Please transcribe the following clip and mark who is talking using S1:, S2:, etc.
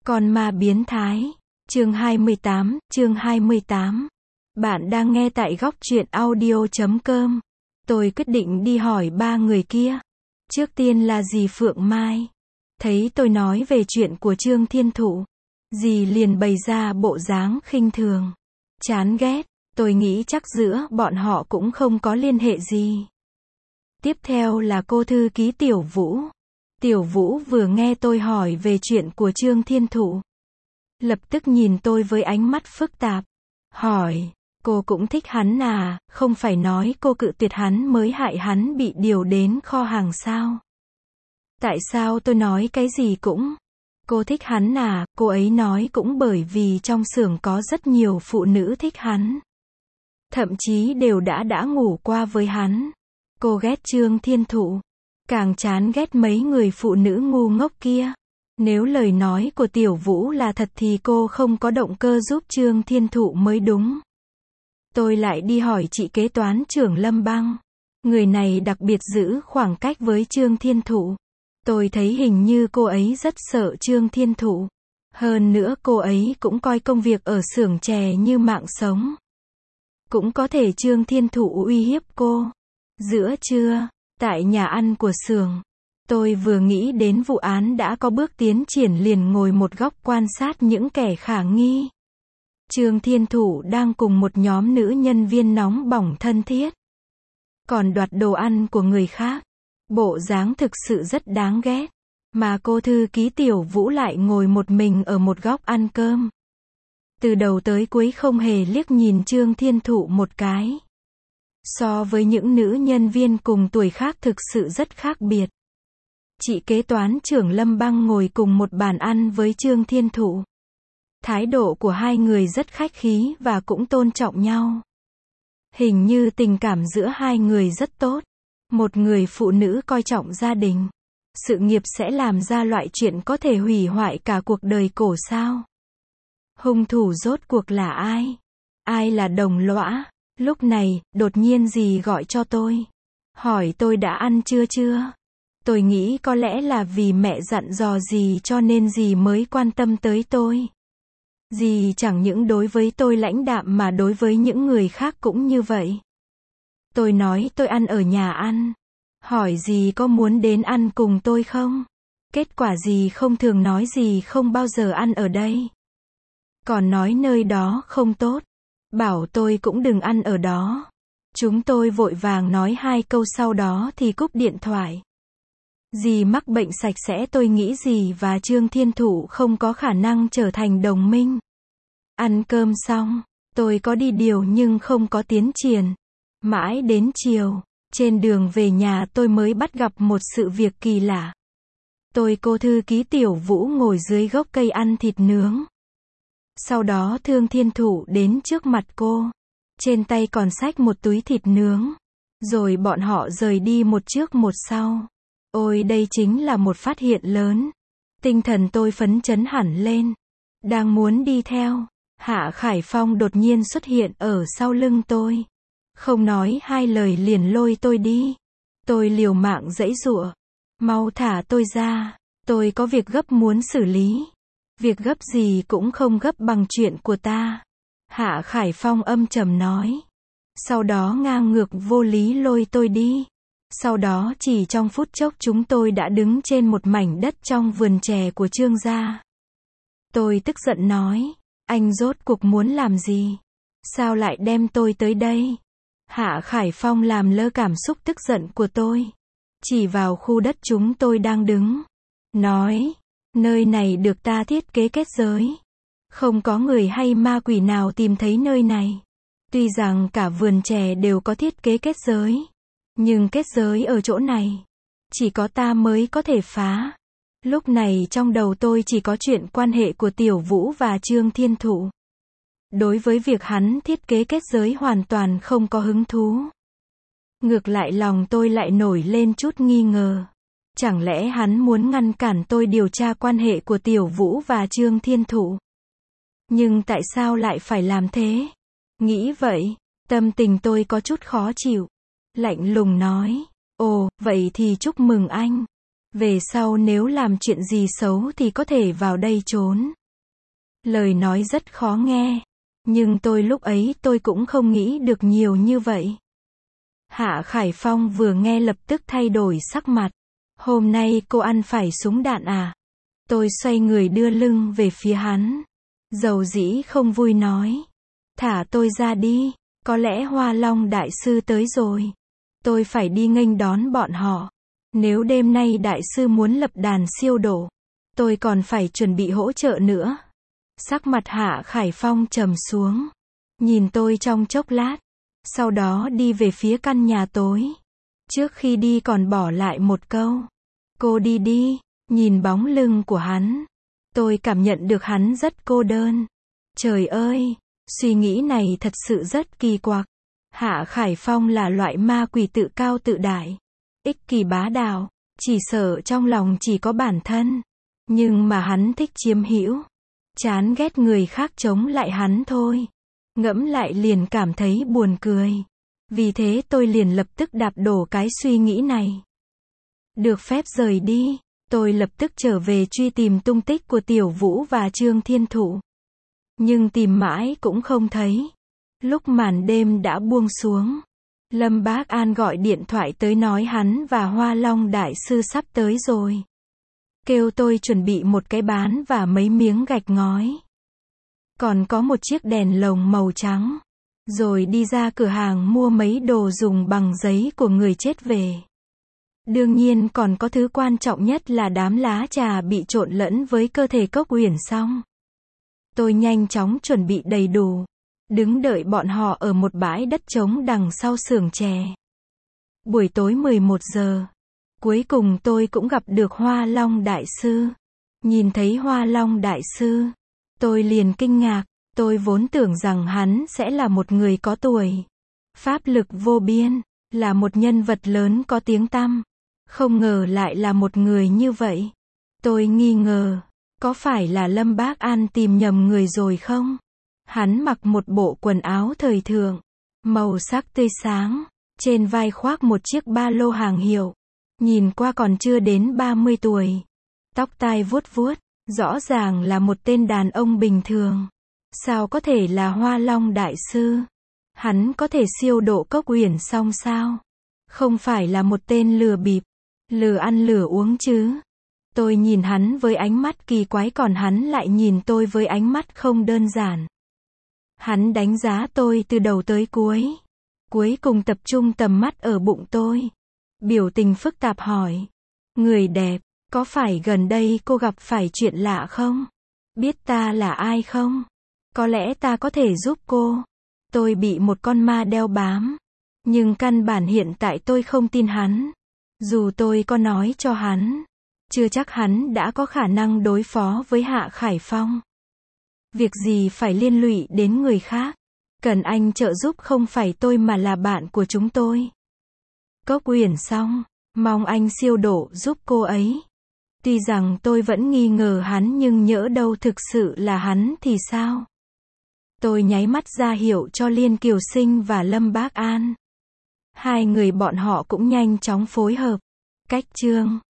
S1: Con ma biến thái. Chương 28. Bạn đang nghe tại góc truyện audio.com. Tôi quyết định đi hỏi ba người kia. Trước tiên là dì Phượng Mai. Thấy tôi nói về chuyện của Trương Thiên Thụ, dì liền bày ra bộ dáng khinh thường, chán ghét. Tôi nghĩ chắc giữa bọn họ cũng không có liên hệ gì. Tiếp theo là cô thư ký Tiểu Vũ. Tiểu Vũ vừa nghe tôi hỏi về chuyện của Trương Thiên Thụ, lập tức nhìn tôi với ánh mắt phức tạp, hỏi, cô cũng thích hắn à, không phải nói cô cự tuyệt hắn mới hại hắn bị điều đến kho hàng sao? Tại sao tôi nói cái gì cũng, cô thích hắn à, cô ấy nói cũng bởi vì trong xưởng có rất nhiều phụ nữ thích hắn. Thậm chí đều đã ngủ qua với hắn. Cô ghét Trương Thiên Thụ, càng chán ghét mấy người phụ nữ ngu ngốc kia. Nếu lời nói của Tiểu Vũ là thật thì cô không có động cơ giúp Trương Thiên Thụ mới đúng. Tôi lại đi hỏi chị kế toán trưởng Lâm Băng. Người này đặc biệt giữ khoảng cách với Trương Thiên Thụ. Tôi thấy hình như cô ấy rất sợ Trương Thiên Thụ. Hơn nữa cô ấy cũng coi công việc ở xưởng chè như mạng sống. Cũng có thể Trương Thiên Thụ uy hiếp cô. Giữa trưa, tại nhà ăn của xưởng, tôi vừa nghĩ đến vụ án đã có bước tiến triển liền ngồi một góc quan sát những kẻ khả nghi. Trương Thiên Thụ đang cùng một nhóm nữ nhân viên nóng bỏng thân thiết, còn đoạt đồ ăn của người khác. Bộ dáng thực sự rất đáng ghét. Mà cô thư ký Tiểu Vũ lại ngồi một mình ở một góc ăn cơm. Từ đầu tới cuối không hề liếc nhìn Trương Thiên Thụ một cái. So với những nữ nhân viên cùng tuổi khác thực sự rất khác biệt. Chị kế toán trưởng Lâm Băng ngồi cùng một bàn ăn với Trương Thiên Thụ. Thái độ của hai người rất khách khí và cũng tôn trọng nhau. Hình như tình cảm giữa hai người rất tốt. Một người phụ nữ coi trọng gia đình, sự nghiệp sẽ làm ra loại chuyện có thể hủy hoại cả cuộc đời cổ sao? Hung thủ rốt cuộc là ai? Ai là đồng lõa? Lúc này, đột nhiên dì gọi cho tôi. Hỏi tôi đã ăn chưa? Tôi nghĩ có lẽ là vì mẹ dặn dò dì cho nên dì mới quan tâm tới tôi. Dì chẳng những đối với tôi lãnh đạm mà đối với những người khác cũng như vậy. Tôi nói tôi ăn ở nhà ăn. Hỏi dì có muốn đến ăn cùng tôi không? Kết quả dì không thường nói dì không bao giờ ăn ở đây. Còn nói nơi đó không tốt. Bảo tôi cũng đừng ăn ở đó. Chúng tôi vội vàng nói hai câu sau đó thì cúp điện thoại. Dì mắc bệnh sạch sẽ, tôi nghĩ dì và Trương Thiên Thụ không có khả năng trở thành đồng minh. Ăn cơm xong, tôi có đi điều nhưng không có tiến triển. Mãi đến chiều, trên đường về nhà tôi mới bắt gặp một sự việc kỳ lạ. Cô thư ký Tiểu Vũ ngồi dưới gốc cây ăn thịt nướng. Sau đó Trương Thiên Thụ đến trước mặt cô. Trên tay còn xách một túi thịt nướng. Rồi bọn họ rời đi một trước một sau. Ôi, đây chính là một phát hiện lớn. Tinh thần tôi phấn chấn hẳn lên. Đang muốn đi theo, Hạ Khải Phong đột nhiên xuất hiện ở sau lưng tôi. Không nói hai lời liền lôi tôi đi. Tôi liều mạng giãy giụa. Mau thả tôi ra. Tôi có việc gấp muốn xử lý. Việc gấp gì cũng không gấp bằng chuyện của ta. Hạ Khải Phong âm trầm nói. Sau đó ngang ngược vô lý lôi tôi đi. Sau đó chỉ trong phút chốc chúng tôi đã đứng trên một mảnh đất trong vườn chè của Trương gia. Tôi tức giận nói. Anh rốt cuộc muốn làm gì? Sao lại đem tôi tới đây? Hạ Khải Phong làm lơ cảm xúc tức giận của tôi. Chỉ vào khu đất chúng tôi đang đứng. Nói. Nơi này được ta thiết kế kết giới. Không có người hay ma quỷ nào tìm thấy nơi này. Tuy rằng cả vườn chè đều có thiết kế kết giới. Nhưng kết giới ở chỗ này. Chỉ có ta mới có thể phá. Lúc này trong đầu tôi chỉ có chuyện quan hệ của Tiểu Vũ và Trương Thiên Thụ. Đối với việc hắn thiết kế kết giới hoàn toàn không có hứng thú. Ngược lại lòng tôi lại nổi lên chút nghi ngờ. Chẳng lẽ hắn muốn ngăn cản tôi điều tra quan hệ của Tiểu Vũ và Trương Thiên Thụ? Nhưng tại sao lại phải làm thế? Nghĩ vậy, tâm tình tôi có chút khó chịu. Lạnh lùng nói. Ồ, vậy thì chúc mừng anh. Về sau nếu làm chuyện gì xấu thì có thể vào đây trốn. Lời nói rất khó nghe. Nhưng tôi lúc ấy tôi cũng không nghĩ được nhiều như vậy. Hạ Khải Phong vừa nghe lập tức thay đổi sắc mặt. Hôm nay cô ăn phải súng đạn à? Tôi xoay người đưa lưng về phía hắn. Dầu dĩ không vui nói. Thả tôi ra đi. Có lẽ Hoa Long Đại Sư tới rồi. Tôi phải đi nghênh đón bọn họ. Nếu đêm nay Đại Sư muốn lập đàn siêu độ, tôi còn phải chuẩn bị hỗ trợ nữa. Sắc mặt Hạ Khải Phong trầm xuống. Nhìn tôi trong chốc lát. Sau đó đi về phía căn nhà tối. Trước khi đi còn bỏ lại một câu. Cô đi đi. Nhìn bóng lưng của hắn. Tôi cảm nhận được hắn rất cô đơn. Trời ơi, suy nghĩ này thật sự rất kỳ quặc. Hạ Khải Phong là loại ma quỷ tự cao tự đại. Ích kỷ bá đạo. Chỉ sợ trong lòng chỉ có bản thân. Nhưng mà hắn thích chiếm hữu. Chán ghét người khác chống lại hắn thôi. Ngẫm lại liền cảm thấy buồn cười. Vì thế tôi liền lập tức đạp đổ cái suy nghĩ này. Được phép rời đi, tôi lập tức trở về truy tìm tung tích của Tiểu Vũ và Trương Thiên Thụ. Nhưng tìm mãi cũng không thấy. Lúc màn đêm đã buông xuống, Lâm Bác An gọi điện thoại tới nói hắn và Hoa Long Đại Sư sắp tới rồi. Kêu tôi chuẩn bị một cái bán và mấy miếng gạch ngói. Còn có một chiếc đèn lồng màu trắng. Rồi đi ra cửa hàng mua mấy đồ dùng bằng giấy của người chết về. Đương nhiên còn có thứ quan trọng nhất là đám lá trà bị trộn lẫn với cơ thể Cốc Uyển Song. Tôi nhanh chóng chuẩn bị đầy đủ. Đứng đợi bọn họ ở một bãi đất trống đằng sau xưởng chè. Buổi tối 11 giờ. Cuối cùng tôi cũng gặp được Hoa Long Đại Sư. Nhìn thấy Hoa Long Đại Sư, tôi liền kinh ngạc. Tôi vốn tưởng rằng hắn sẽ là một người có tuổi, pháp lực vô biên, là một nhân vật lớn có tiếng tăm. Không ngờ lại là một người như vậy. Tôi nghi ngờ, có phải là Lâm Bác An tìm nhầm người rồi không? Hắn mặc một bộ quần áo thời thượng, màu sắc tươi sáng, trên vai khoác một chiếc ba lô hàng hiệu. Nhìn qua còn chưa đến 30 tuổi. Tóc tai vuốt vuốt, rõ ràng là một tên đàn ông bình thường. Sao có thể là Hoa Long Đại Sư? Hắn có thể siêu độ Cốc Uyển Song sao? Không phải là một tên lừa bịp, lừa ăn lừa uống chứ? Tôi nhìn hắn với ánh mắt kỳ quái còn hắn lại nhìn tôi với ánh mắt không đơn giản. Hắn đánh giá tôi từ đầu tới cuối. Cuối cùng tập trung tầm mắt ở bụng tôi. Biểu tình phức tạp hỏi. Người đẹp, có phải gần đây cô gặp phải chuyện lạ không? Biết ta là ai không? Có lẽ ta có thể giúp cô. Tôi bị một con ma đeo bám. Nhưng căn bản hiện tại tôi không tin hắn. Dù tôi có nói cho hắn, chưa chắc hắn đã có khả năng đối phó với Hạ Khải Phong. Việc gì phải liên lụy đến người khác. Cần anh trợ giúp không phải tôi mà là bạn của chúng tôi. Cốc Uyển Song, mong anh siêu độ giúp cô ấy. Tuy rằng tôi vẫn nghi ngờ hắn nhưng nhỡ đâu thực sự là hắn thì sao? Tôi nháy mắt ra hiệu cho Liên Kiều Sinh và Lâm Bác An. Hai người bọn họ cũng nhanh chóng phối hợp. Cách chương